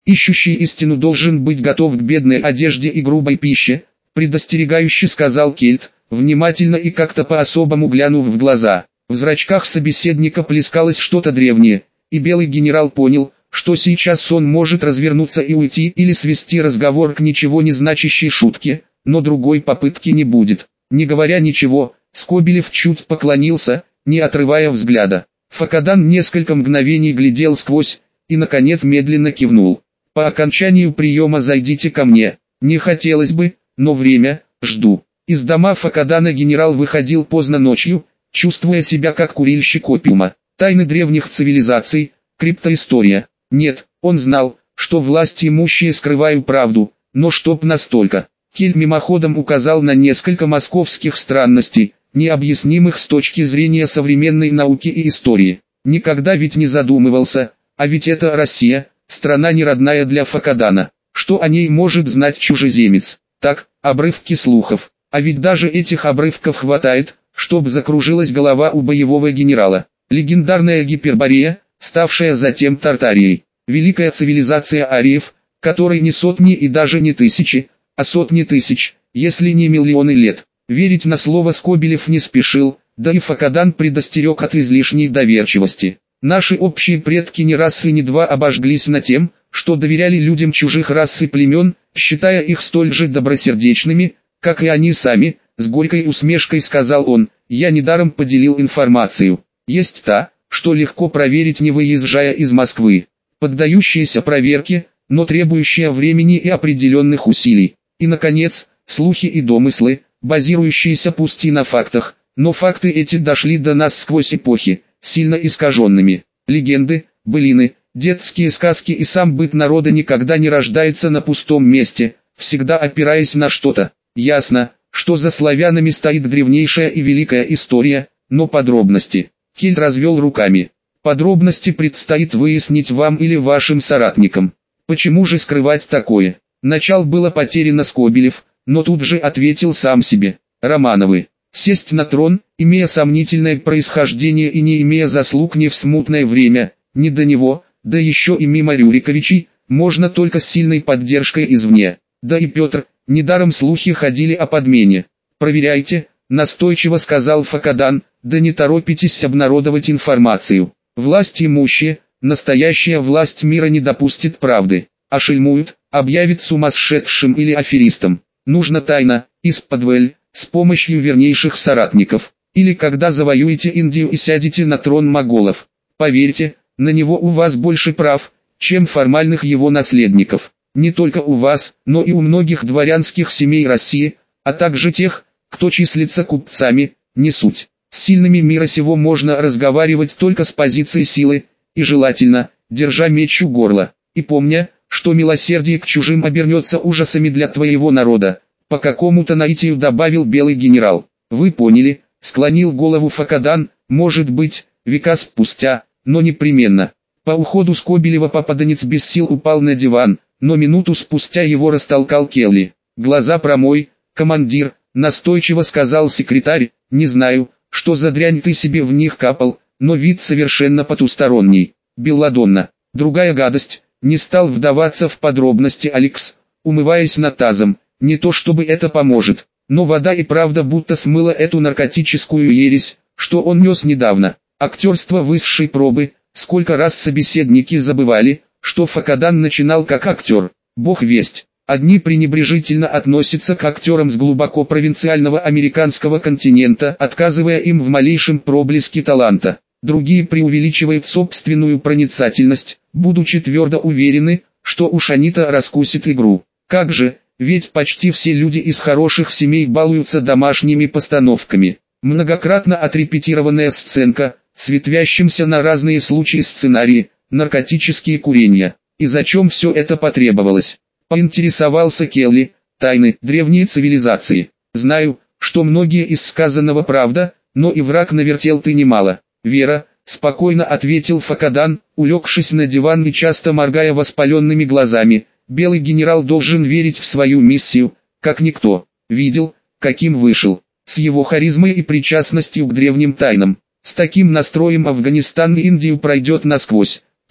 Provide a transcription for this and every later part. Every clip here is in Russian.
Ищущий истину должен быть готов к бедной одежде и грубой пище, предостерегающе сказал Кельт, внимательно и как-то по-особому глянув в глаза. В зрачках собеседника плескалось что-то древнее, и белый генерал понял, что сейчас он может развернуться и уйти или свести разговор к ничего не значащей шутке, но другой попытки не будет. Не говоря ничего, Скобелев чуть поклонился, не отрывая взгляда. Факадан несколько мгновений глядел сквозь, и наконец медленно кивнул. «По окончанию приема зайдите ко мне. Не хотелось бы, но время, жду». Из дома Факадана генерал выходил поздно ночью, чувствуя себя как курильщик опиума. Тайны древних цивилизаций, криптоистория. Нет, он знал, что власть имущие скрывают правду, но чтоб настолько. Кель мимоходом указал на несколько московских странностей, необъяснимых с точки зрения современной науки и истории. Никогда ведь не задумывался, а ведь это Россия, страна неродная для Факадана. Что о ней может знать чужеземец? Так, обрывки слухов. А ведь даже этих обрывков хватает, чтобы закружилась голова у боевого генерала. Легендарная Гиперборея, ставшая затем Тартарией. Великая цивилизация ариев, которой не сотни и даже не тысячи, а сотни тысяч, если не миллионы лет. Верить на слово Скобелев не спешил, да и Факадан предостерег от излишней доверчивости. Наши общие предки не раз и не два обожглись на тем, что доверяли людям чужих рас и племен, считая их столь же добросердечными, как и они сами. С горькой усмешкой сказал он: «Я недаром поделил информацию. Есть та, что легко проверить, не выезжая из Москвы, поддающаяся проверке, но требующая времени и определенных усилий. И, наконец, слухи и домыслы, базирующиеся пусть и на фактах, но факты эти дошли до нас сквозь эпохи, сильно искаженными. Легенды, былины, детские сказки и сам быт народа никогда не рождается на пустом месте, всегда опираясь на что-то. Ясно, что за славянами стоит древнейшая и великая история, но подробности». Кель развел руками. «Подробности предстоит выяснить вам или вашим соратникам. Почему же скрывать такое?» Начал было потеряно Скобелев, но тут же ответил сам себе: «Романовы. Сесть на трон, имея сомнительное происхождение и не имея заслуг ни в смутное время, ни до него, да еще и мимо Рюриковичей, можно только с сильной поддержкой извне. Да и Петр, недаром слухи ходили о подмене. Проверяйте», настойчиво сказал Факадан, «да не торопитесь обнародовать информацию. Власть имущая, настоящая власть мира не допустит правды. Ошельмуют, объявит сумасшедшим или аферистом. Нужно тайно, исподволь, с помощью вернейших соратников. Или когда завоюете Индию и сядете на трон моголов. Поверьте, на него у вас больше прав, чем формальных его наследников. Не только у вас, но и у многих дворянских семей России, а также тех, кто числится купцами, не суть. С сильными мира сего можно разговаривать только с позиции силы, и желательно, держа меч у горла, и помня, что милосердие к чужим обернется ужасами для твоего народа. По какому-то наитию добавил белый генерал. «Вы поняли», склонил голову Факадан, «может быть, века спустя, но непременно». По уходу Скобелева попаданец без сил упал на диван, но минуту спустя его растолкал Келли. «Глаза промой, командир», настойчиво сказал секретарь, «не знаю, что за дрянь ты себе в них капал, но вид совершенно потусторонний. Белладонна, другая гадость». Не стал вдаваться в подробности Алекс, умываясь над тазом. Не то чтобы это поможет, но вода и правда будто смыла эту наркотическую ересь, что он нес недавно. Актерство высшей пробы. Сколько раз собеседники забывали, что Факадан начинал как актер. Бог весть. Одни пренебрежительно относятся к актерам с глубоко провинциального американского континента, отказывая им в малейшем проблеске таланта. Другие преувеличивают собственную проницательность, будучи твердо уверены, что уж они-то раскусят игру. Как же, ведь почти все люди из хороших семей балуются домашними постановками. Многократно отрепетированная сценка, с ветвящимся на разные случаи сценарии, наркотические курения. И зачем все это потребовалось? Поинтересовался Келли. Тайны древней цивилизации. Знаю, что многие из сказанного правда, но и враг навертел ты немало. «Вера», — спокойно ответил Факадан, улегшись на диван и часто моргая воспаленными глазами. «Белый генерал должен верить в свою миссию, как никто. Видел, каким вышел. С его харизмой и причастностью к древним тайнам. С таким настроем Афганистан и Индию пройдет насквозь.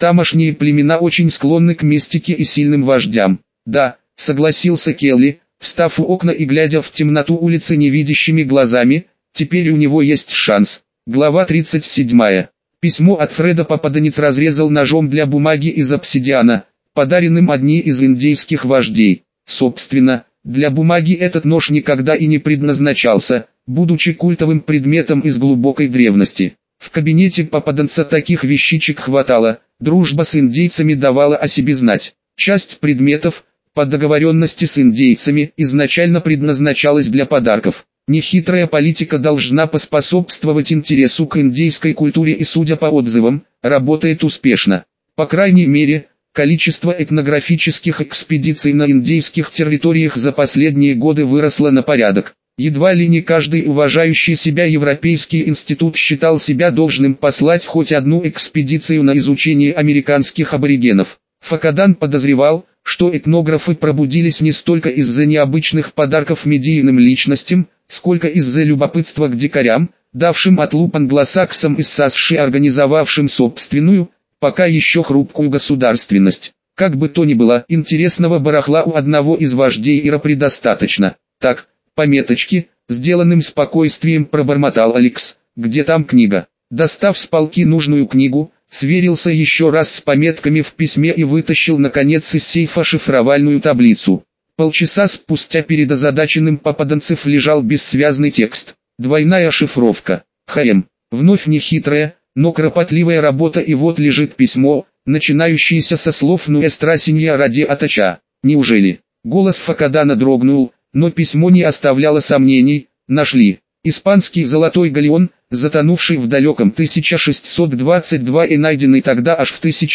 Тамошние племена очень склонны к мистике и сильным вождям. Да, согласился Келли, встав у окна и глядя в темноту улицы невидящими глазами, теперь у него есть шанс. Глава 37. Письмо от Фреда попаданец разрезал ножом для бумаги из обсидиана, подаренным одни из индейских вождей. Собственно, для бумаги этот нож никогда и не предназначался, будучи культовым предметом из глубокой древности. В кабинете попаданца таких вещичек хватало, дружба с индейцами давала о себе знать. Часть предметов, по договоренности с индейцами, изначально предназначалась для подарков. Нехитрая политика должна поспособствовать интересу к индейской культуре и, судя по отзывам, работает успешно. По крайней мере, количество этнографических экспедиций на индейских территориях за последние годы выросло на порядок. Едва ли не каждый уважающий себя европейский институт считал себя должным послать хоть одну экспедицию на изучение американских аборигенов. Факадан подозревал, что этнографы пробудились не столько из-за необычных подарков медийным личностям, сколько из-за любопытства к дикарям, давшим отлуп англосаксам из САСШи, организовавшим собственную, пока еще хрупкую государственность. Как бы то ни было, интересного барахла у одного из вождей Ира предостаточно. Так, пометочки, сделанным спокойствием пробормотал Алекс, где там книга. Достав с полки нужную книгу, сверился еще раз с пометками в письме и вытащил наконец из сейфа шифровальную таблицу. Полчаса спустя перед озадаченным попаданцев лежал бессвязный текст. Двойная шифровка. ХМ. Вновь нехитрая, но кропотливая работа, и вот лежит письмо, начинающееся со слов «Нуэстра синья ради Атача». Неужели? Голос Факадана дрогнул, но письмо не оставляло сомнений. Нашли. Испанский золотой галеон, затонувший в далеком 1622 и найденный тогда аж в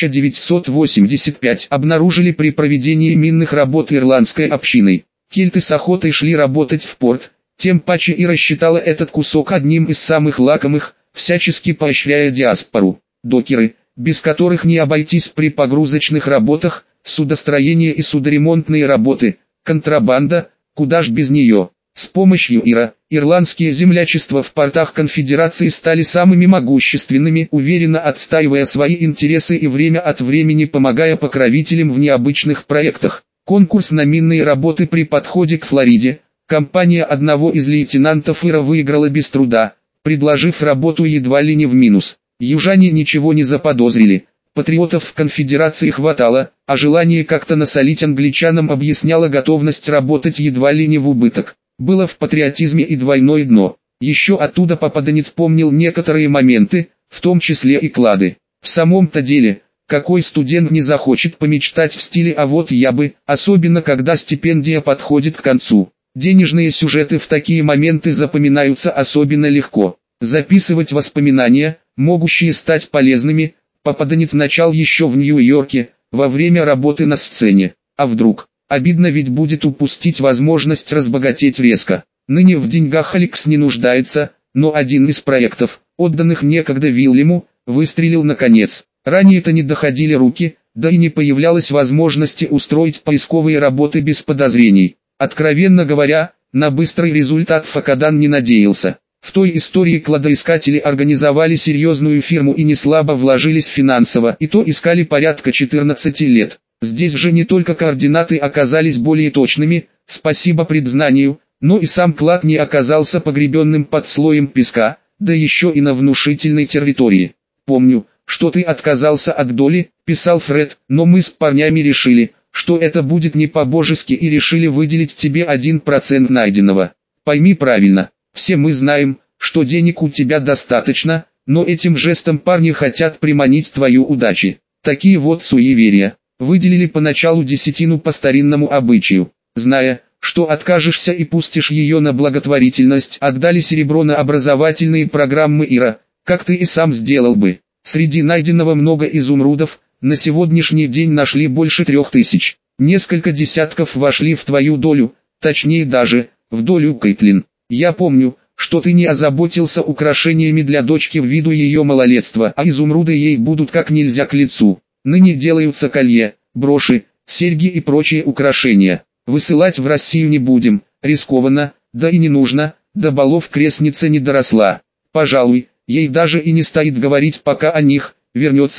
1985, обнаружили при проведении минных работ ирландской общиной. Кельты с охотой шли работать в порт, тем паче и рассчитала этот кусок одним из самых лакомых, всячески поощряя диаспору. Докеры, без которых не обойтись при погрузочных работах, судостроение и судоремонтные работы, контрабанда, куда ж без нее. С помощью Ира, ирландские землячества в портах конфедерации стали самыми могущественными, уверенно отстаивая свои интересы и время от времени помогая покровителям в необычных проектах. Конкурс на минные работы при подходе к Флориде, компания одного из лейтенантов Ира выиграла без труда, предложив работу едва ли не в минус. Южане ничего не заподозрили. Патриотов в конфедерации хватало, а желание как-то насолить англичанам объясняло готовность работать едва ли не в убыток. Было в патриотизме и двойное дно. Еще оттуда попаданец помнил некоторые моменты, в том числе и клады. В самом-то деле, какой студент не захочет помечтать в стиле «а вот я бы», особенно когда стипендия подходит к концу. Денежные сюжеты в такие моменты запоминаются особенно легко. Записывать воспоминания, могущие стать полезными, попаданец начал еще в Нью-Йорке, во время работы на сцене. А вдруг? Обидно ведь будет упустить возможность разбогатеть резко. Ныне в деньгах Алекс не нуждается, но один из проектов, отданных некогда Вильяму, выстрелил наконец. Ранее-то не доходили руки, да и не появлялось возможности устроить поисковые работы без подозрений. Откровенно говоря, на быстрый результат Факадан не надеялся. В той истории кладоискатели организовали серьезную фирму и не слабо вложились финансово, и то искали порядка 14 лет. Здесь же не только координаты оказались более точными, спасибо предзнанию, но и сам клад не оказался погребенным под слоем песка, да еще и на внушительной территории. «Помню, что ты отказался от доли», — писал Фред, «но мы с парнями решили, что это будет не по-божески и решили выделить тебе 1% найденного. Пойми правильно, все мы знаем, что денег у тебя достаточно, но этим жестом парни хотят приманить твою удачу. Такие вот суеверия. Выделили поначалу десятину по старинному обычаю. Зная, что откажешься и пустишь ее на благотворительность, отдали серебро на образовательные программы Ира, как ты и сам сделал бы. Среди найденного много изумрудов, на сегодняшний день нашли больше 3000. Несколько десятков вошли в твою долю, точнее даже, в долю Кейтлин. Я помню, что ты не озаботился украшениями для дочки ввиду ее малолетства, а изумруды ей будут как нельзя к лицу. Ныне делаются колье, броши, серьги и прочие украшения. Высылать в Россию не будем, рискованно, да и не нужно, до балов крестница не доросла. Пожалуй, ей даже и не стоит говорить пока о них, вернется,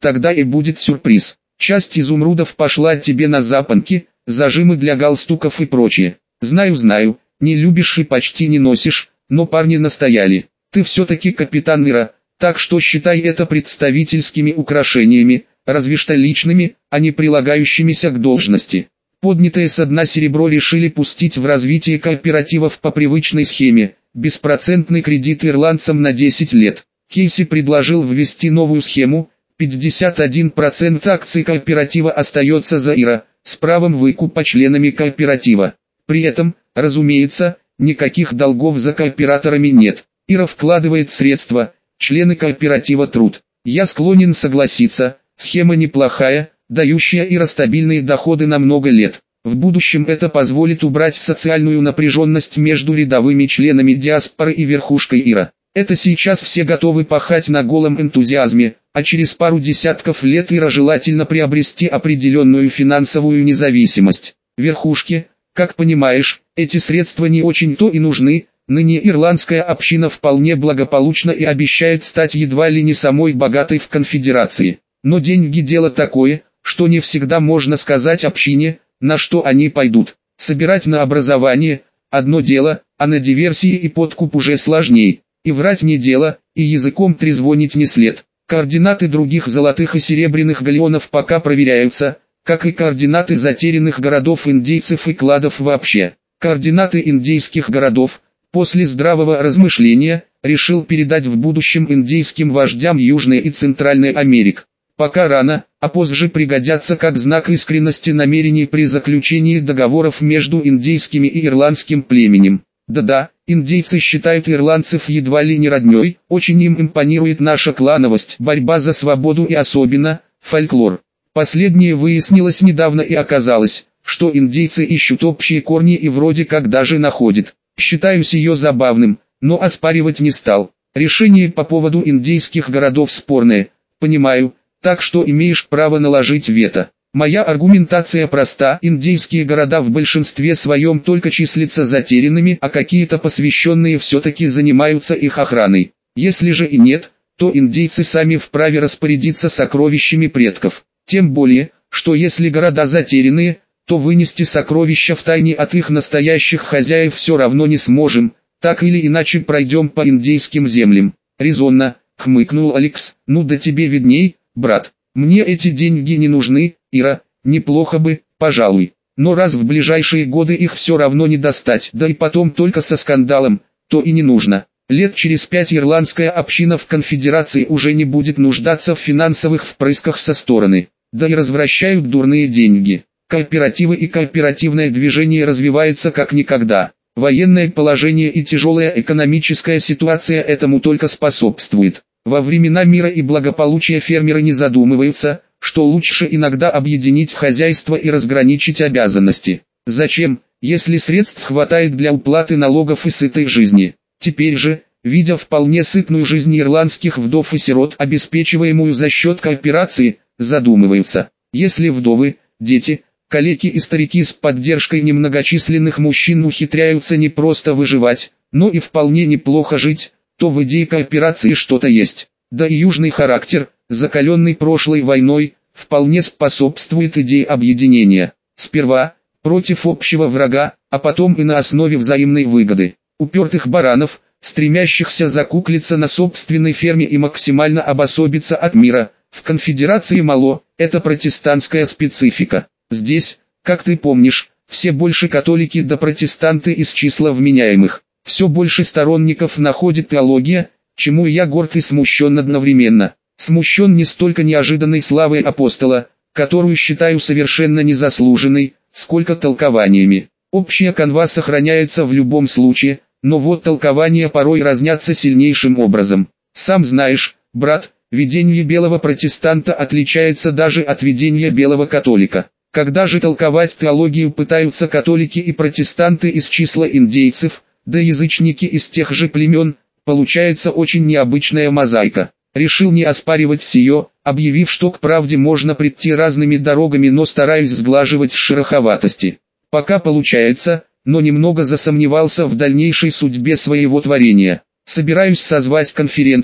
тогда и будет сюрприз. Часть изумрудов пошла тебе на запонки, зажимы для галстуков и прочее. Знаю, не любишь и почти не носишь, но парни настояли. Ты все-таки капитан Ира, так что считай это представительскими украшениями, разве что личными, а не прилагающимися к должности. Поднятое со дна серебро решили пустить в развитие кооперативов по привычной схеме, беспроцентный кредит ирландцам на 10 лет. Кейси предложил ввести новую схему, 51% акций кооператива остается за Ира, с правом выкупа членами кооператива. При этом, разумеется, никаких долгов за кооператорами нет. Ира вкладывает средства, члены кооператива труд. Я склонен согласиться, схема неплохая, дающая Ира стабильные доходы на много лет. В будущем это позволит убрать социальную напряженность между рядовыми членами диаспоры и верхушкой Ира. Это сейчас все готовы пахать на голом энтузиазме, а через пару десятков лет Ира желательно приобрести определенную финансовую независимость. Верхушке, как понимаешь, эти средства не очень-то и нужны. Ныне ирландская община вполне благополучна и обещает стать едва ли не самой богатой в конфедерации. Но деньги дело такое, что не всегда можно сказать общине, на что они пойдут. Собирать на образование – одно дело, а на диверсии и подкуп уже сложней. И врать не дело, и языком трезвонить не след. Координаты других золотых и серебряных галеонов пока проверяются, как и координаты затерянных городов индейцев и кладов вообще. Координаты индейских городов, после здравого размышления, решил передать в будущем индейским вождям Южной и Центральной Америк. Пока рано, а позже пригодятся как знак искренности намерений при заключении договоров между индейскими и ирландским племенем. Да-да, индейцы считают ирландцев едва ли не родней, очень им импонирует наша клановость, борьба за свободу и особенно, фольклор. Последнее выяснилось недавно и оказалось, что индейцы ищут общие корни и вроде как даже находят. Считаюсь ее забавным, но оспаривать не стал. Решение по поводу индейских городов спорное, понимаю, так что имеешь право наложить вето. Моя аргументация проста: индейские города в большинстве своем только числятся затерянными, а какие-то посвященные все-таки занимаются их охраной. Если же и нет, то индейцы сами вправе распорядиться сокровищами предков. Тем более, что если города затерянные, то вынести сокровища втайне от их настоящих хозяев все равно не сможем, так или иначе пройдем по индейским землям. Резонно, хмыкнул Алекс. Ну да тебе видней, брат. Мне эти деньги не нужны, Ира, неплохо бы, пожалуй. Но раз в ближайшие годы их все равно не достать, да и потом только со скандалом, то и не нужно. Лет через 5 ирландская община в конфедерации уже не будет нуждаться в финансовых впрысках со стороны. Да и развращают дурные деньги. Кооперативы и кооперативное движение развиваются как никогда. Военное положение и тяжелая экономическая ситуация этому только способствует. Во времена мира и благополучия фермеры не задумываются, что лучше иногда объединить хозяйство и разграничить обязанности. Зачем, если средств хватает для уплаты налогов и сытой жизни? Теперь же, видя вполне сытную жизнь ирландских вдов и сирот, обеспечиваемую за счет кооперации, задумываются. Если вдовы, дети, калеки и старики с поддержкой немногочисленных мужчин ухитряются не просто выживать, но и вполне неплохо жить, то в идее кооперации что-то есть. Да и южный характер, закаленный прошлой войной, вполне способствует идее объединения. Сперва, против общего врага, а потом и на основе взаимной выгоды. Упертых баранов, стремящихся закуклиться на собственной ферме и максимально обособиться от мира, в конфедерации мало, это протестантская специфика. Здесь, как ты помнишь, все больше католики да протестанты из числа вменяемых. Все больше сторонников находит теология, чему я горд и смущен одновременно. Смущен не столько неожиданной славой апостола, которую считаю совершенно незаслуженной, сколько толкованиями. Общая канва сохраняется в любом случае, но вот толкования порой разнятся сильнейшим образом. Сам знаешь, брат, видение белого протестанта отличается даже от видения белого католика. Когда же толковать теологию пытаются католики и протестанты из числа индейцев, да язычники из тех же племен, получается очень необычная мозаика. Решил не оспаривать сие, объявив, что к правде можно прийти разными дорогами, но стараюсь сглаживать шероховатости. Пока получается, но немного засомневался в дальнейшей судьбе своего творения. Собираюсь созвать конференцию,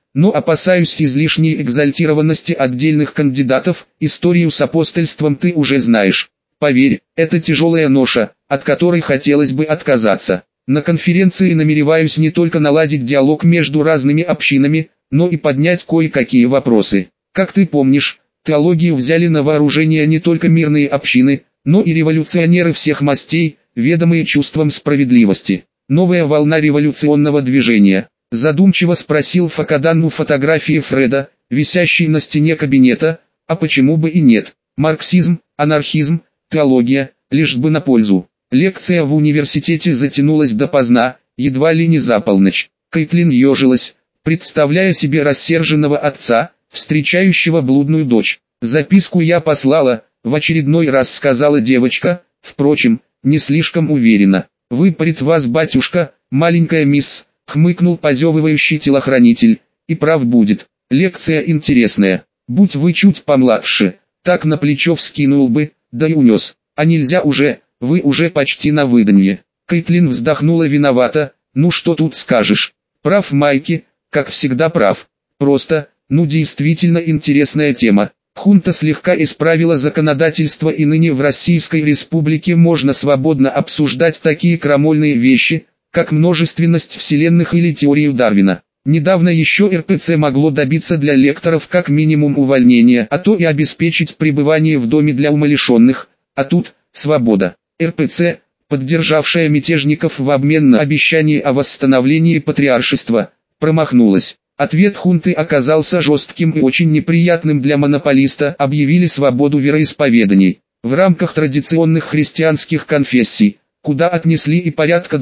но опасаюсь излишней экзальтированности отдельных кандидатов, историю с апостольством ты уже знаешь. Поверь, это тяжелая ноша, от которой хотелось бы отказаться. На конференции намереваюсь не только наладить диалог между разными общинами, но и поднять кое-какие вопросы. Как ты помнишь, теологию взяли на вооружение не только мирные общины, но и революционеры всех мастей, ведомые чувством справедливости. Новая волна революционного движения. Задумчиво спросил Факадан у фотографии Фреда, висящей на стене кабинета, а почему бы и нет? Марксизм, анархизм, теология, лишь бы на пользу. Лекция в университете затянулась допоздна, едва ли не за полночь. Кэйтлин ежилась, представляя себе рассерженного отца, встречающего блудную дочь. «Записку я послала», — в очередной раз сказала девочка, впрочем, не слишком уверенно. «Выпарит вас батюшка, маленькая мисс», — хмыкнул позевывающий телохранитель, — «и прав будет. Лекция интересная. Будь вы чуть помладше, так на плечо вскинул бы, да и унес. А нельзя уже, вы уже почти на выданье». Кэйтлин вздохнула виновато, «Ну что тут скажешь? Прав Майки, как всегда прав. Просто, ну действительно интересная тема. Хунта слегка исправила законодательство, и ныне в Российской Республике можно свободно обсуждать такие крамольные вещи, как множественность вселенных или теорию Дарвина. Недавно еще РПЦ могло добиться для лекторов как минимум увольнения, а то и обеспечить пребывание в доме для умалишенных, а тут свобода. РПЦ, поддержавшая мятежников в обмен на обещание о восстановлении патриаршества, промахнулась. Ответ хунты оказался жестким и очень неприятным для монополиста. Объявили свободу вероисповеданий. В рамках традиционных христианских конфессий, куда отнесли и порядка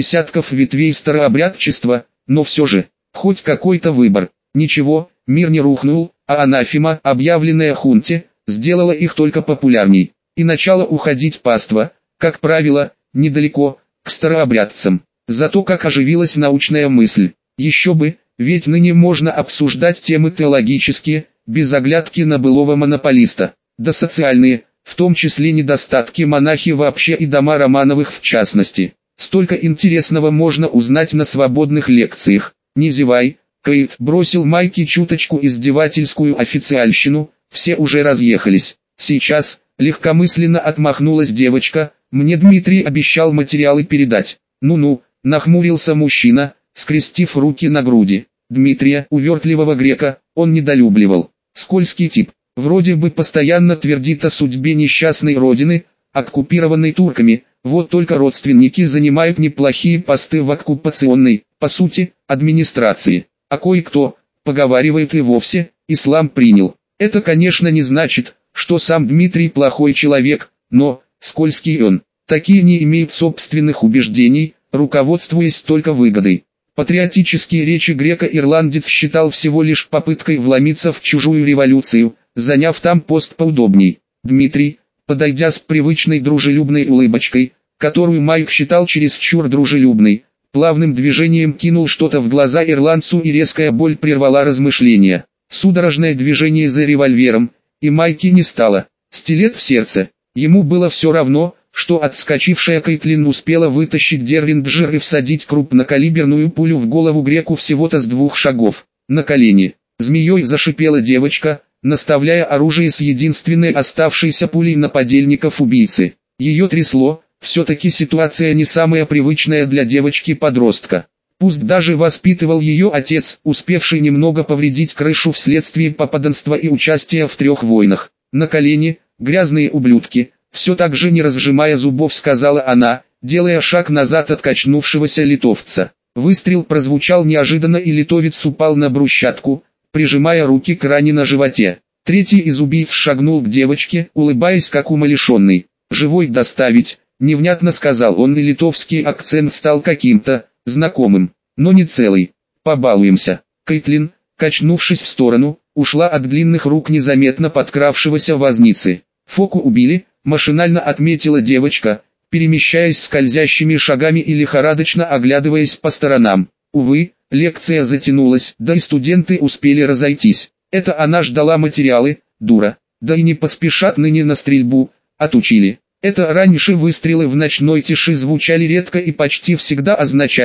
20 ветвей старообрядчества, но все же, хоть какой-то выбор. Ничего, мир не рухнул, а анафема, объявленная хунте, сделала их только популярней. И начало уходить паства, как правило, недалеко, к старообрядцам. Зато как оживилась научная мысль. Еще бы, ведь ныне можно обсуждать темы теологические, без оглядки на былого монополиста. Да социальные, в том числе недостатки монахи вообще и дома Романовых в частности. Столько интересного можно узнать на свободных лекциях. Не зевай, Кейт, бросил Майки чуточку издевательскую официальщину, все уже разъехались. Сейчас, легкомысленно отмахнулась девочка, мне Дмитрий обещал материалы передать. Ну-ну, нахмурился мужчина, скрестив руки на груди. Дмитрия, увертливого грека, он недолюбливал. Скользкий тип, вроде бы постоянно твердит о судьбе несчастной родины, оккупированной турками, вот только родственники занимают неплохие посты в оккупационной, по сути, администрации. А кое-кто, поговаривает, и вовсе, ислам принял. Это, конечно, не значит, что сам Дмитрий плохой человек, но, скользкий он. Такие не имеют собственных убеждений, руководствуясь только выгодой. Патриотические речи грека-ирландец считал всего лишь попыткой вломиться в чужую революцию, заняв там пост поудобней. Дмитрий, подойдя с привычной дружелюбной улыбочкой, которую Майк считал чересчур дружелюбной, плавным движением кинул что-то в глаза ирландцу, и резкая боль прервала размышления. Судорожное движение за револьвером, и Майки не стало. Стилет в сердце. Ему было все равно, что отскочившая Кэйтлин успела вытащить Дерринджер и всадить крупнокалиберную пулю в голову греку всего-то с 2 шагов. На колени. Змеей зашипела девочка, наставляя оружие с единственной оставшейся пулей на подельников убийцы. Ее трясло, все-таки ситуация не самая привычная для девочки-подростка. Пусть даже воспитывал ее отец, успевший немного повредить крышу вследствие попаданства и участия в 3 войнах. На колени, грязные ублюдки. Все так же не разжимая зубов сказала она, делая шаг назад от качнувшегося литовца. Выстрел прозвучал неожиданно, и литовец упал на брусчатку, прижимая руки к ране на животе. Третий из убийц шагнул к девочке, улыбаясь как умалишенный. «Живой доставить», — невнятно сказал он, и литовский акцент стал каким-то знакомым, но не целый. «Побалуемся». Кэйтлин, качнувшись в сторону, ушла от длинных рук незаметно подкравшегося возницы. «Фоку убили», — машинально отметила девочка, перемещаясь скользящими шагами и лихорадочно оглядываясь по сторонам. Увы, лекция затянулась, да и студенты успели разойтись. Это она ждала материалы, дура. Да и не поспешат ныне на стрельбу, отучили. Это раньше выстрелы в ночной тиши звучали редко и почти всегда означали,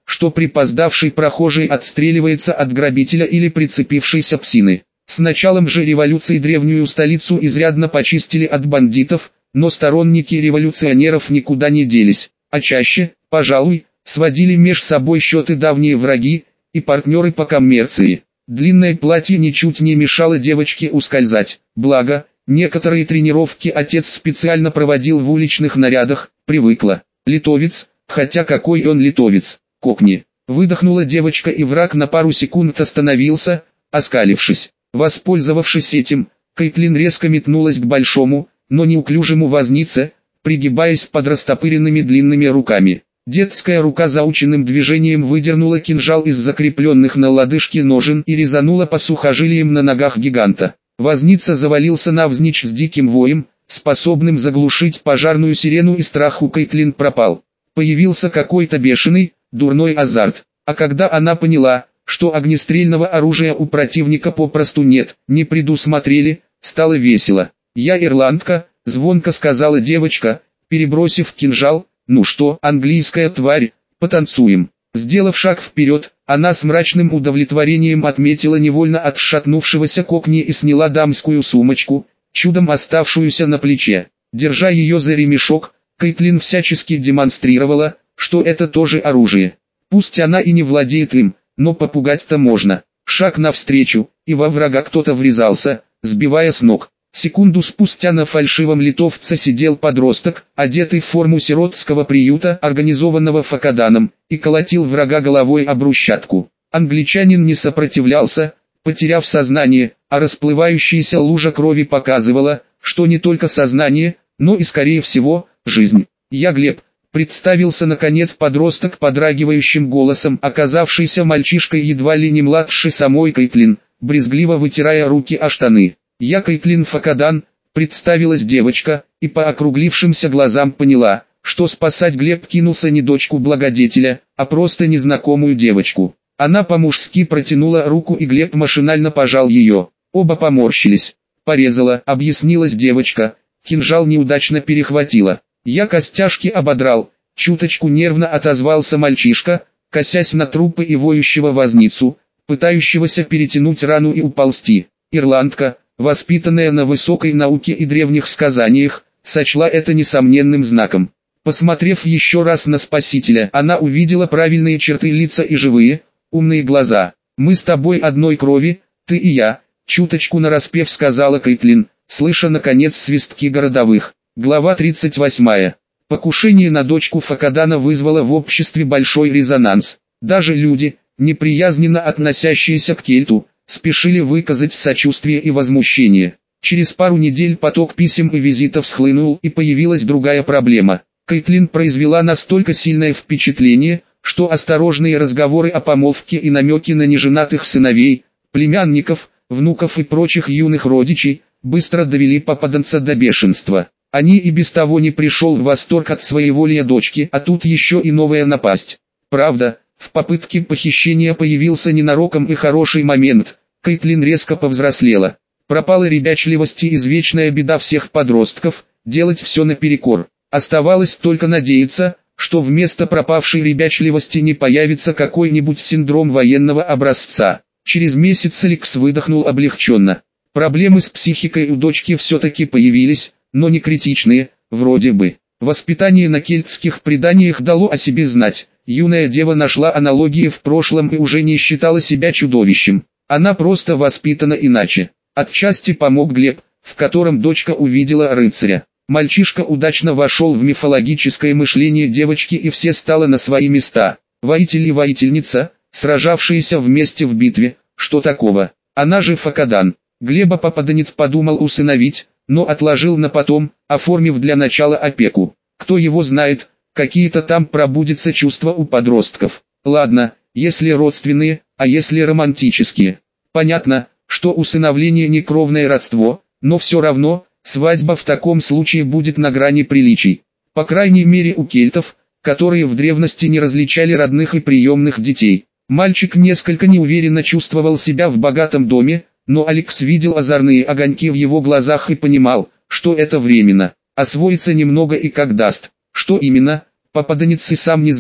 что припоздавший прохожий отстреливается от грабителя или прицепившейся псины. С началом же революции древнюю столицу изрядно почистили от бандитов, но сторонники революционеров никуда не делись, а чаще, пожалуй, сводили меж собой счеты давние враги и партнеры по коммерции. Длинное платье ничуть не мешало девочке ускользать, благо, некоторые тренировки отец специально проводил в уличных нарядах, привыкла. Литовец, хотя какой он литовец, кокни. Выдохнула девочка, и враг на пару секунд остановился, оскалившись. Воспользовавшись этим, Кейтлин резко метнулась к большому, но неуклюжему вознице, пригибаясь под растопыренными длинными руками. Детская рука заученным движением выдернула кинжал из закрепленных на лодыжке ножен и резанула по сухожилиям на ногах гиганта. Возница завалился навзничь с диким воем, способным заглушить пожарную сирену, и страх у Кейтлин пропал. Появился какой-то бешеный, дурной азарт. А когда она поняла, что огнестрельного оружия у противника попросту нет, не предусмотрели, стало весело. «Я ирландка», — звонко сказала девочка, перебросив кинжал. «Ну что, английская тварь, потанцуем?» Сделав шаг вперед, она с мрачным удовлетворением отметила невольно отшатнувшегося кокни и сняла дамскую сумочку, чудом оставшуюся на плече. Держа ее за ремешок, Кейтлин всячески демонстрировала, что это тоже оружие. Пусть она и не владеет им, но попугать-то можно. Шаг навстречу, и во врага кто-то врезался, сбивая с ног. Секунду спустя на фальшивом литовце сидел подросток, одетый в форму сиротского приюта, организованного Факаданом, и колотил врага головой об брусчатку. Англичанин не сопротивлялся, потеряв сознание, а расплывающаяся лужа крови показывала, что не только сознание, но и, скорее всего, жизнь. «Я Глеб», — представился наконец подросток подрагивающим голосом, оказавшийся мальчишкой едва ли не младше самой Кейтлин, брезгливо вытирая руки о штаны. «Я Кейтлин Факадан», — представилась девочка, и по округлившимся глазам поняла, что спасать Глеб кинулся не дочку благодетеля, а просто незнакомую девочку. Она по-мужски протянула руку, и Глеб машинально пожал ее. Оба поморщились. «Порезала», — объяснилась девочка, кинжал неудачно перехватила. «Я костяшки ободрал», — чуточку нервно отозвался мальчишка, косясь на трупы и воющего возницу, пытающегося перетянуть рану и уползти. Ирландка, воспитанная на высокой науке и древних сказаниях, сочла это несомненным знаком. Посмотрев еще раз на спасителя, она увидела правильные черты лица и живые, умные глаза. «Мы с тобой одной крови, ты и я», — чуточку нараспев сказала Кейтлин, слыша наконец свистки городовых. Глава 38. Покушение на дочку Факадана вызвало в обществе большой резонанс. Даже люди, неприязненно относящиеся к кельту, спешили выказать сочувствие и возмущение. Через пару недель поток писем и визитов схлынул, и появилась другая проблема. Кейтлин произвела настолько сильное впечатление, что осторожные разговоры о помолвке и намеки на неженатых сыновей, племянников, внуков и прочих юных родичей, быстро довели попаданца до бешенства. Они и без того не пришел в восторг от своеволия дочки, а тут еще и новая напасть. Правда, в попытке похищения появился ненароком и хороший момент. Кейтлин резко повзрослела. Пропала ребячливость и извечная беда всех подростков – делать все наперекор. Оставалось только надеяться, что вместо пропавшей ребячливости не появится какой-нибудь синдром военного образца. Через месяц Алекс выдохнул облегченно. Проблемы с психикой у дочки все-таки появились, но не критичные, вроде бы. Воспитание на кельтских преданиях дало о себе знать. Юная дева нашла аналогии в прошлом и уже не считала себя чудовищем. Она просто воспитана иначе. Отчасти помог Глеб, в котором дочка увидела рыцаря. Мальчишка удачно вошел в мифологическое мышление девочки, и все стало на свои места. Воитель и воительница, сражавшиеся вместе в битве, что такого? Она же Факадан. Глеба попаданец подумал усыновить, но отложил на потом, оформив для начала опеку. Кто его знает, какие-то там пробудятся чувства у подростков. Ладно, если родственные, а если романтические. Понятно, что усыновление не кровное родство, но все равно, свадьба в таком случае будет на грани приличий. По крайней мере у кельтов, которые в древности не различали родных и приемных детей. Мальчик несколько неуверенно чувствовал себя в богатом доме, но Алекс видел озорные огоньки в его глазах и понимал, что это временно. Освоится немного и как даст. Что именно, попаданец и сам не знал,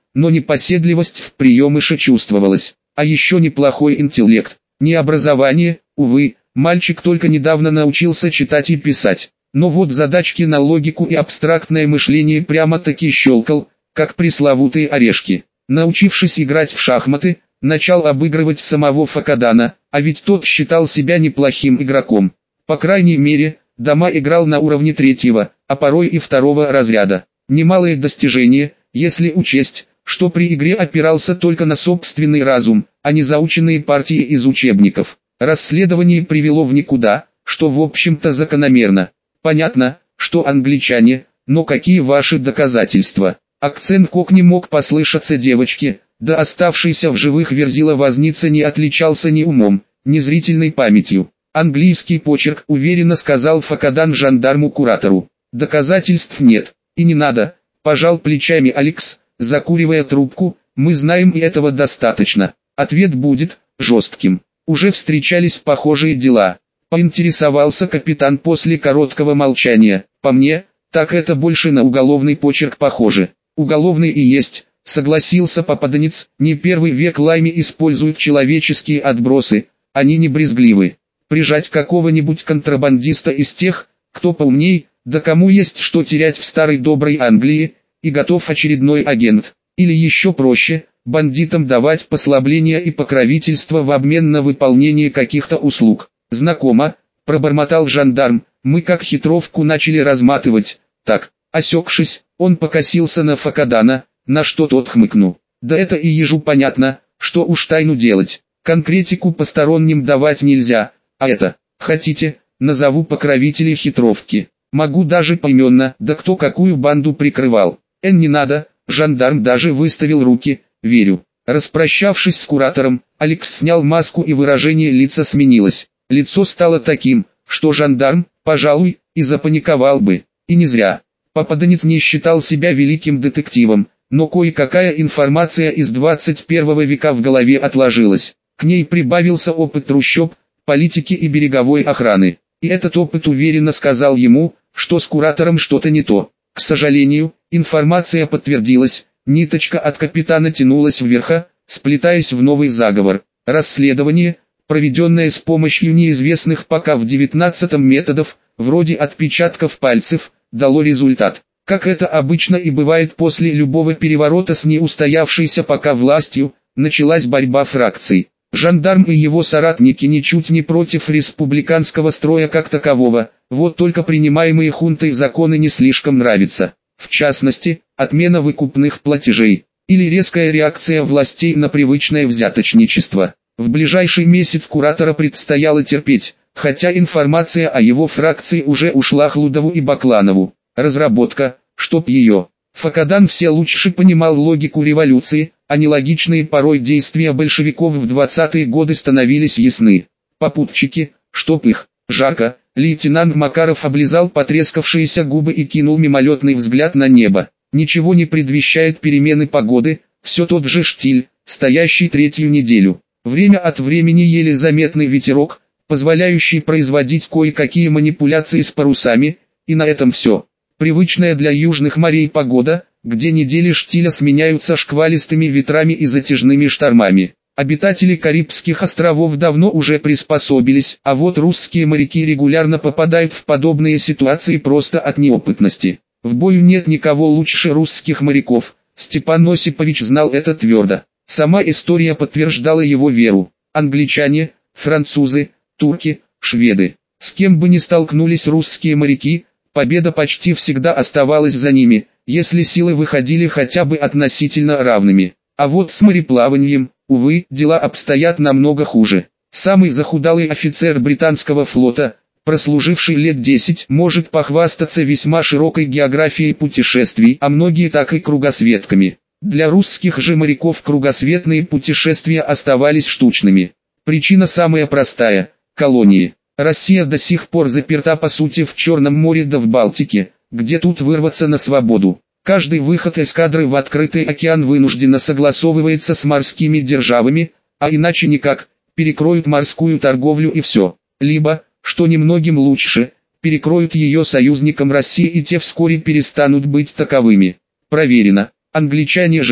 но непоседливость в приемыше чувствовалась. А еще неплохой интеллект, не образование, увы, мальчик только недавно научился читать и писать. Но вот задачки на логику и абстрактное мышление прямо-таки щелкал, как пресловутые орешки. Научившись играть в шахматы, начал обыгрывать самого Факадана, а ведь тот считал себя неплохим игроком. По крайней мере, дома играл на уровне третьего, а порой и второго разряда. Немалое достижение, если учесть, что при игре опирался только на собственный разум, а не заученные партии из учебников. Расследование привело в никуда, что в общем-то закономерно. Понятно, что англичане, но какие ваши доказательства? Акцент как не мог послышаться девочке, да оставшийся в живых Верзила Возница не отличался ни умом, ни зрительной памятью. Английский почерк, уверенно сказал Факадан жандарму-куратору. Доказательств нет, и не надо, пожал плечами Алекс, закуривая трубку, мы знаем и этого достаточно. Ответ будет жестким. Уже встречались похожие дела. Поинтересовался капитан после короткого молчания. По мне, так это больше на уголовный почерк похоже. Уголовный и есть, согласился попаданец, не первый век лайми используют человеческие отбросы, они не брезгливы. Прижать какого-нибудь контрабандиста из тех, кто поумней, да кому есть что терять в старой доброй Англии, и готов очередной агент. Или еще проще, бандитам давать послабления и покровительство в обмен на выполнение каких-то услуг. Знакомо, пробормотал жандарм, мы как хитровку начали разматывать. Так, осекшись, он покосился на Факадана, на что тот хмыкнул. Да это и ежу понятно, что уж тайну делать. Конкретику посторонним давать нельзя, а это, хотите, назову покровителей хитровки. Могу даже поименно, да кто какую банду прикрывал. Не надо, жандарм даже выставил руки, верю. Распрощавшись с куратором, Алекс снял маску и выражение лица сменилось. Лицо стало таким, что жандарм, пожалуй, и запаниковал бы. И не зря. Попаданец не считал себя великим детективом, но кое-какая информация из 21 века в голове отложилась. К ней прибавился опыт трущоб, политики и береговой охраны. И этот опыт уверенно сказал ему, что с куратором что-то не то. К сожалению, информация подтвердилась, ниточка от капитана тянулась вверх, сплетаясь в новый заговор. Расследование, проведенное с помощью неизвестных пока в 19-м методов, вроде отпечатков пальцев, дало результат. Как это обычно и бывает после любого переворота с неустоявшейся пока властью, началась борьба фракций. Жандарм и его соратники ничуть не против республиканского строя как такового, вот только принимаемые хунтой законы не слишком нравятся. В частности, отмена выкупных платежей, или резкая реакция властей на привычное взяточничество. В ближайший месяц куратора предстояло терпеть, хотя информация о его фракции уже ушла Хлудову и Бакланову. Разработка, чтоб ее. Факадан все лучше понимал логику революции, а нелогичные порой действия большевиков в 20-е годы становились ясны. Попутчики, чтоб их, жарко, лейтенант Макаров облизал потрескавшиеся губы и кинул мимолетный взгляд на небо. Ничего не предвещает перемены погоды, все тот же штиль, стоящий третью неделю. Время от времени еле заметный ветерок, позволяющий производить кое-какие манипуляции с парусами, и на этом все. Привычная для южных морей погода, где недели штиля сменяются шквалистыми ветрами и затяжными штормами. Обитатели Карибских островов давно уже приспособились, а вот русские моряки регулярно попадают в подобные ситуации просто от неопытности. В бою нет никого лучше русских моряков, Степан Осипович знал это твердо. Сама история подтверждала его веру. Англичане, французы, турки, шведы. С кем бы ни столкнулись русские моряки, победа почти всегда оставалась за ними, если силы выходили хотя бы относительно равными. А вот с мореплаванием, увы, дела обстоят намного хуже. Самый захудалый офицер британского флота, прослуживший лет 10, может похвастаться весьма широкой географией путешествий, а многие так и кругосветками. Для русских же моряков кругосветные путешествия оставались штучными. Причина самая простая – колонии. Россия до сих пор заперта по сути в Черном море да в Балтике, где тут вырваться на свободу. Каждый выход эскадры в открытый океан вынужденно согласовывается с морскими державами, а иначе никак, перекроют морскую торговлю и все. Либо, что немногим лучше, перекроют ее союзникам России и те вскоре перестанут быть таковыми. Проверено. Англичане же,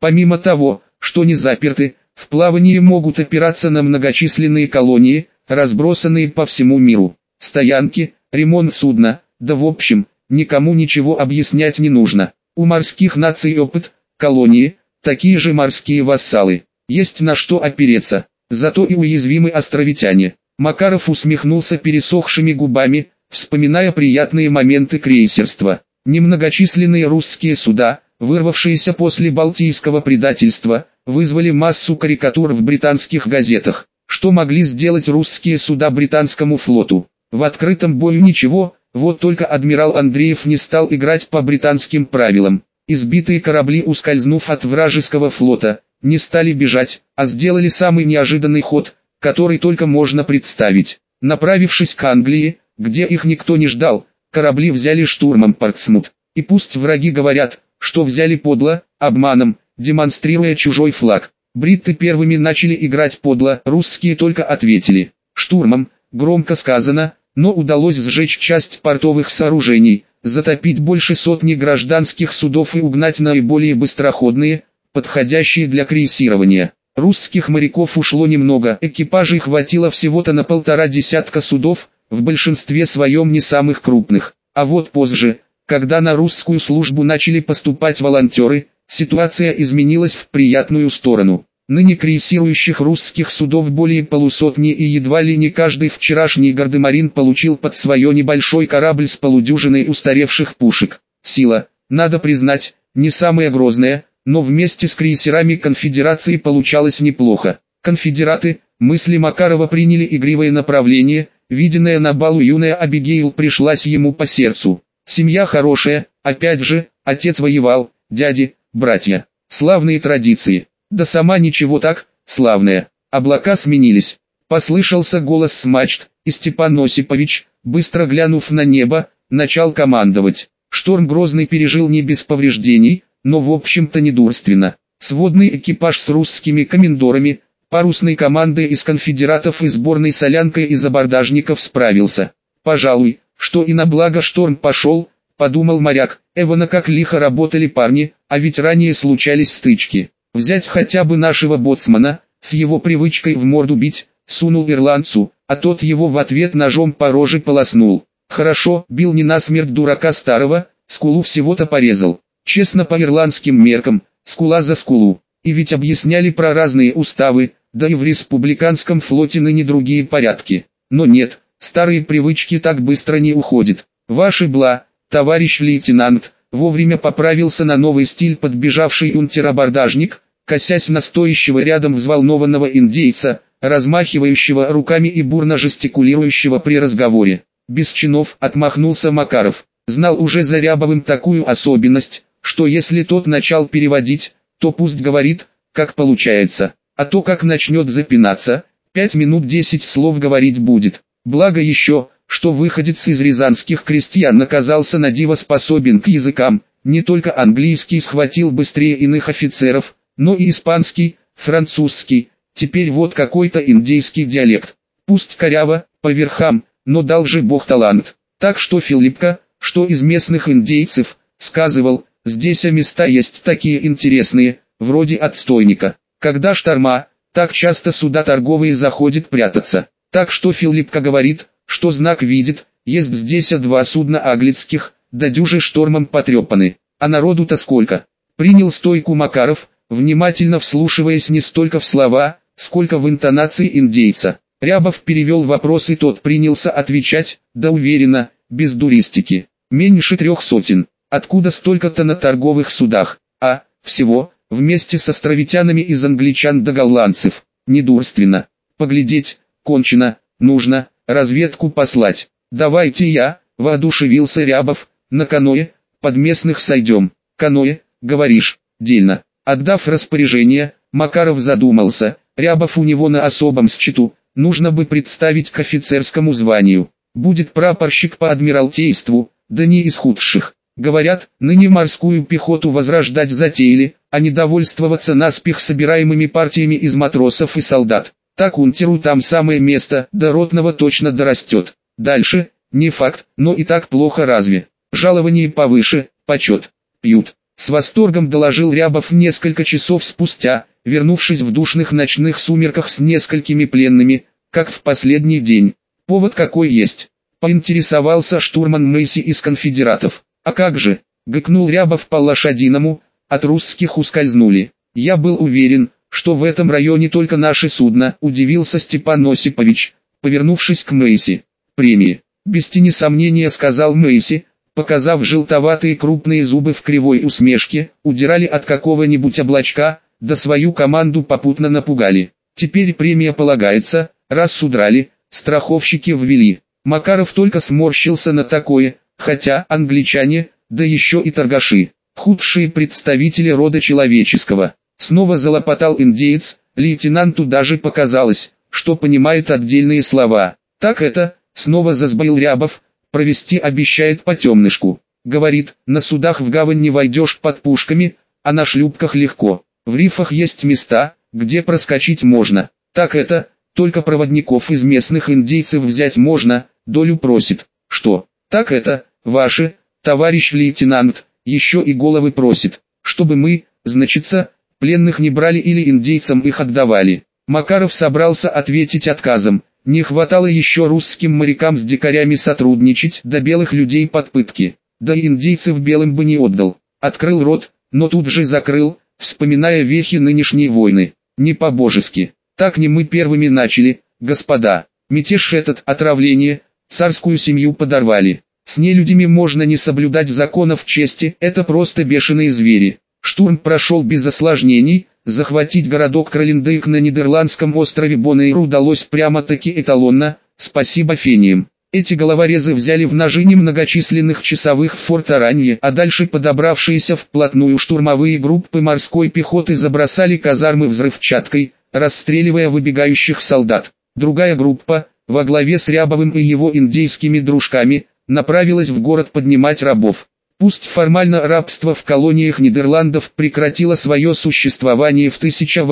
Помимо того, что не заперты, в плавании могут опираться на многочисленные колонии, разбросанные по всему миру. Стоянки, ремонт судна, да в общем, никому ничего объяснять не нужно. У морских наций опыт, колонии, такие же морские вассалы. Есть на что опереться, зато и уязвимы островитяне. Макаров усмехнулся пересохшими губами, вспоминая приятные моменты крейсерства. Немногочисленные русские суда, вырвавшиеся после Балтийского предательства, вызвали массу карикатур в британских газетах. Что могли сделать русские суда британскому флоту? В открытом бою ничего, вот только адмирал Андреев не стал играть по британским правилам. Избитые корабли, ускользнув от вражеского флота, не стали бежать, а сделали самый неожиданный ход, который только можно представить. Направившись к Англии, где их никто не ждал, корабли взяли штурмом Портсмут. И пусть враги говорят, что взяли подло, обманом, демонстрируя чужой флаг. Бритты первыми начали играть подло, русские только ответили. Штурмом, громко сказано, но удалось сжечь часть портовых сооружений, затопить больше сотни гражданских судов и угнать наиболее быстроходные, подходящие для крейсирования. Русских моряков ушло немного, экипажей хватило всего-то на 1,5 десятка судов, в большинстве своем не самых крупных. А вот позже, когда на русскую службу начали поступать волонтеры, ситуация изменилась в приятную сторону. Ныне крейсирующих русских судов более полусотни, и едва ли не каждый вчерашний гардемарин получил под свое небольшой корабль с полудюжиной устаревших пушек. Сила, надо признать, не самая грозная, но вместе с крейсерами конфедерации получалось неплохо. Конфедераты, мысли Макарова приняли игривое направление, виденная на балу юная Абигейл пришлась ему по сердцу. Семья хорошая, опять же, отец воевал, дяди, братья. Славные традиции. Да сама ничего так, славная. Облака сменились. Послышался голос с мачт, и Степан Осипович, быстро глянув на небо, начал командовать. Шторм Грозный пережил не без повреждений, но в общем-то недурственно. Сводный экипаж с русскими комендорами, парусной командой из конфедератов и сборной солянкой из абордажников справился. Пожалуй, что и на благо шторм пошел, подумал моряк. Эвана, как лихо работали парни, а ведь ранее случались стычки. Взять хотя бы нашего боцмана, с его привычкой в морду бить, сунул ирландцу, а тот его в ответ ножом по роже полоснул. Хорошо, бил не насмерть дурака старого, скулу всего-то порезал. Честно, по ирландским меркам, скула за скулу. И ведь объясняли про разные уставы, да и в республиканском флоте ныне другие порядки. Но нет, старые привычки так быстро не уходят. Ваши бла, товарищ лейтенант, вовремя поправился на новый стиль подбежавший унтер-абордажник, косясь на стоящего рядом взволнованного индейца, размахивающего руками и бурно жестикулирующего при разговоре. Без чинов отмахнулся Макаров. Знал уже за Рябовым такую особенность, что если тот начал переводить, то пусть говорит, как получается, а то как начнет запинаться, 5 минут 10 слов говорить будет. Благо еще, что выходец из рязанских крестьян оказался на диво способен к языкам, не только английский схватил быстрее иных офицеров, но и испанский, французский, теперь вот какой-то индейский диалект. Пусть коряво, по верхам, но дал же Бог талант. Так что Филиппка, что из местных индейцев, сказывал, здесь места есть такие интересные, вроде отстойника. Когда шторма, так часто суда торговые заходят прятаться. Так что Филиппка говорит, что знак видит, есть здесь 2 судна аглицких, да дюжи штормом потрепаны. А народу-то сколько? Принял стойку Макаров, внимательно вслушиваясь не столько в слова, сколько в интонации индейца. Рябов перевел вопрос, и тот принялся отвечать, да уверенно, без дуристики. Меньше 300. Откуда столько-то на торговых судах? А, всего, вместе с островитянами из англичан до голландцев. Недурственно. Поглядеть, кончено, нужно, разведку послать. Давайте я, воодушевился Рябов, на каноэ, под местных сойдем. Каноэ, говоришь, дельно. Отдав распоряжение, Макаров задумался, Рябов у него на особом счету, нужно бы представить к офицерскому званию. Будет прапорщик по адмиралтейству, да не из худших. Говорят, ныне морскую пехоту возрождать затеяли, а не довольствоваться наспех собираемыми партиями из матросов и солдат. Так унтеру там самое место, до ротного точно дорастет. Дальше, не факт, но и так плохо разве. Жалование повыше, почет. Пьют. с восторгом доложил Рябов несколько часов спустя, вернувшись в душных ночных сумерках с несколькими пленными, как в последний день. Повод какой есть? Поинтересовался штурман Мэйси из конфедератов. А как же? Гыкнул Рябов по-лошадиному, от русских ускользнули. Я был уверен, что в этом районе только наши судна, удивился Степан Осипович, повернувшись к Мэйси. Премии. Без тени сомнения сказал Мэйси, показав желтоватые крупные зубы в кривой усмешке, удирали от какого-нибудь облачка, да свою команду попутно напугали. Теперь премия полагается, раз удрали, страховщики ввели. Макаров только сморщился на такое, хотя англичане, да еще и торгаши, худшие представители рода человеческого. Снова залопотал индеец, лейтенанту даже показалось, что понимает отдельные слова. Так это, снова засбоил Рябов, провести обещает по темнышку. Говорит, на судах в гавань не войдешь под пушками, а на шлюпках легко. В рифах есть места, где проскочить можно. Так это, только проводников из местных индейцев взять можно, долю просит. Что? Так это, ваши, товарищ лейтенант, еще и головы просит, чтобы мы, значится, пленных не брали или индейцам их отдавали. Макаров собрался ответить отказом. Не хватало еще русским морякам с дикарями сотрудничать, да белых людей под пытки. Да и индейцев белым бы не отдал. Открыл рот, но тут же закрыл, вспоминая вехи нынешней войны. Не по-божески. Так не мы первыми начали, господа. Мятеж этот, отравление, царскую семью подорвали. С нелюдями можно не соблюдать законов чести, это просто бешеные звери. Штурм прошел без осложнений. Захватить городок Кролиндейк на нидерландском острове Бонэйр удалось прямо-таки эталонно, спасибо фениям. Эти головорезы взяли в ножи немногочисленных часовых в форт Оранье, а дальше подобравшиеся вплотную штурмовые группы морской пехоты забросали казармы взрывчаткой, расстреливая выбегающих солдат. Другая группа, во главе с Рябовым и его индейскими дружками, направилась в город поднимать рабов. Пусть формально рабство в колониях Нидерландов прекратило свое существование в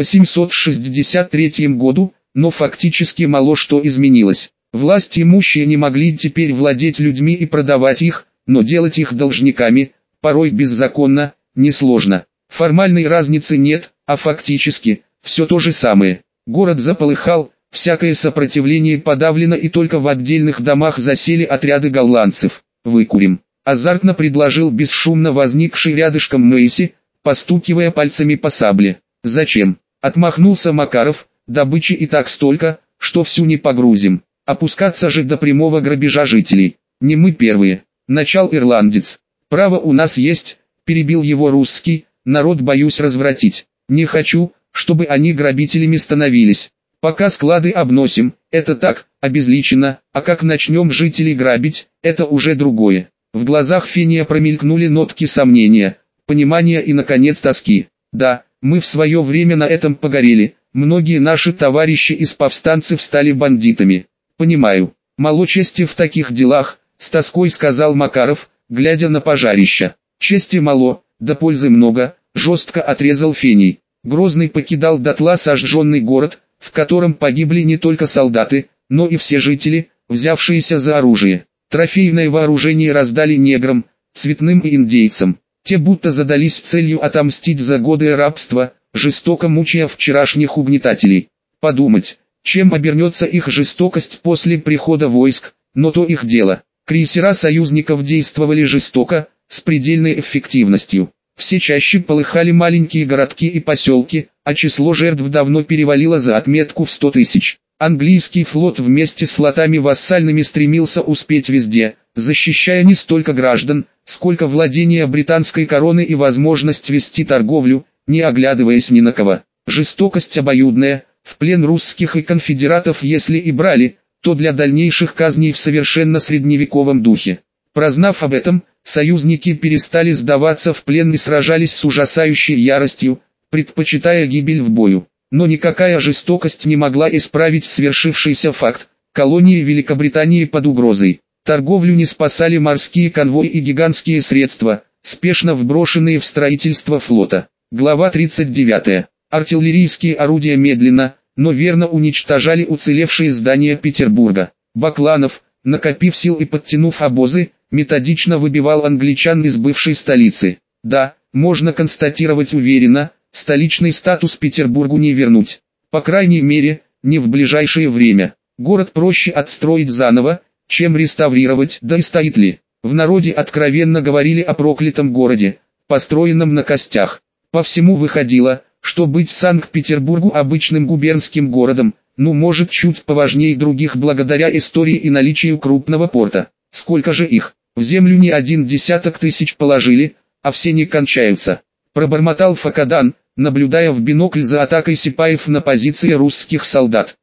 1863 году, но фактически мало что изменилось. Власть имущие не могли теперь владеть людьми и продавать их, но делать их должниками, порой беззаконно, несложно. Формальной разницы нет, а фактически, все то же самое. Город заполыхал, всякое сопротивление подавлено и только в отдельных домах засели отряды голландцев. «Выкурим», — азартно предложил бесшумно возникший рядышком Мэйси, постукивая пальцами по сабле. «Зачем?» — отмахнулся Макаров, «добычи и так столько, что всю не погрузим. Опускаться же до прямого грабежа жителей. Не мы первые», — начал ирландец. «Право у нас есть», — перебил его русский, «народ боюсь развратить. Не хочу, чтобы они грабителями становились. Пока склады обносим, это так, обезличенно, а как начнем жителей грабить, это уже другое». В глазах Фения промелькнули нотки сомнения, понимания и, наконец, тоски. «Да, мы в свое время на этом погорели, многие наши товарищи из повстанцев стали бандитами. Понимаю, мало чести в таких делах», — с тоской сказал Макаров, глядя на пожарище. «Чести мало, да пользы много», — жестко отрезал Фений. Грозный покидал дотла сожженный город, в котором погибли не только солдаты, но и все жители, взявшиеся за оружие. Трофейное вооружение раздали неграм, цветным и индейцам. Те будто задались целью отомстить за годы рабства, жестоко мучая вчерашних угнетателей. Подумать, чем обернется их жестокость после прихода войск, но то их дело. Крейсера союзников действовали жестоко, с предельной эффективностью. Все чаще полыхали маленькие городки и поселки, а число жертв давно перевалило за отметку в 100 тысяч. Английский флот вместе с флотами вассальными стремился успеть везде, защищая не столько граждан, сколько владения британской короны и возможность вести торговлю, не оглядываясь ни на кого. Жестокость обоюдная, в плен русских и конфедератов если и брали, то для дальнейших казней в совершенно средневековом духе. Прознав об этом, союзники перестали сдаваться в плен и сражались с ужасающей яростью, предпочитая гибель в бою. Но никакая жестокость не могла исправить свершившийся факт. Колонии Великобритании под угрозой. Торговлю не спасали морские конвои и гигантские средства, спешно вброшенные в строительство флота. Глава 39. Артиллерийские орудия медленно, но верно уничтожали уцелевшие здания Петербурга. Бакланов, накопив сил и подтянув обозы, методично выбивал англичан из бывшей столицы. Да, можно констатировать уверенно, столичный статус Петербургу не вернуть. По крайней мере, не в ближайшее время. Город проще отстроить заново, чем реставрировать, да и стоит ли. В народе откровенно говорили о проклятом городе, построенном на костях. По всему выходило, что быть в Санкт-Петербургу обычным губернским городом, может чуть поважнее других благодаря истории и наличию крупного порта. Сколько же их? В землю не 10 тысяч положили, а все не кончаются. Пробормотал Факадан, наблюдая в бинокль за атакой сипаев на позиции русских солдат.